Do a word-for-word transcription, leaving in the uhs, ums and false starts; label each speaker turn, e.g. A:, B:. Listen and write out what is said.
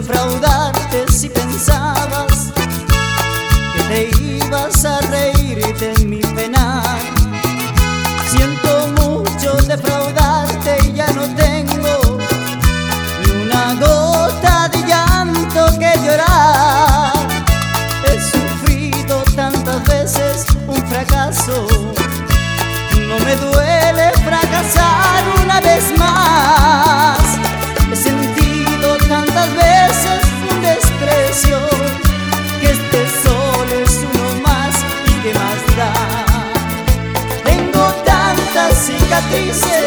A: defraudarte si pensabas que te ibas a reír de mi penar. Siento mucho defraudarte y ya no tengo ni una gota de llanto que llorar. He sufrido tantas veces un fracaso, no me duele fracasar una vez más. He sentido tantas veces un desprecio, que este sol es uno más y que más da. Tengo tantas cicatrices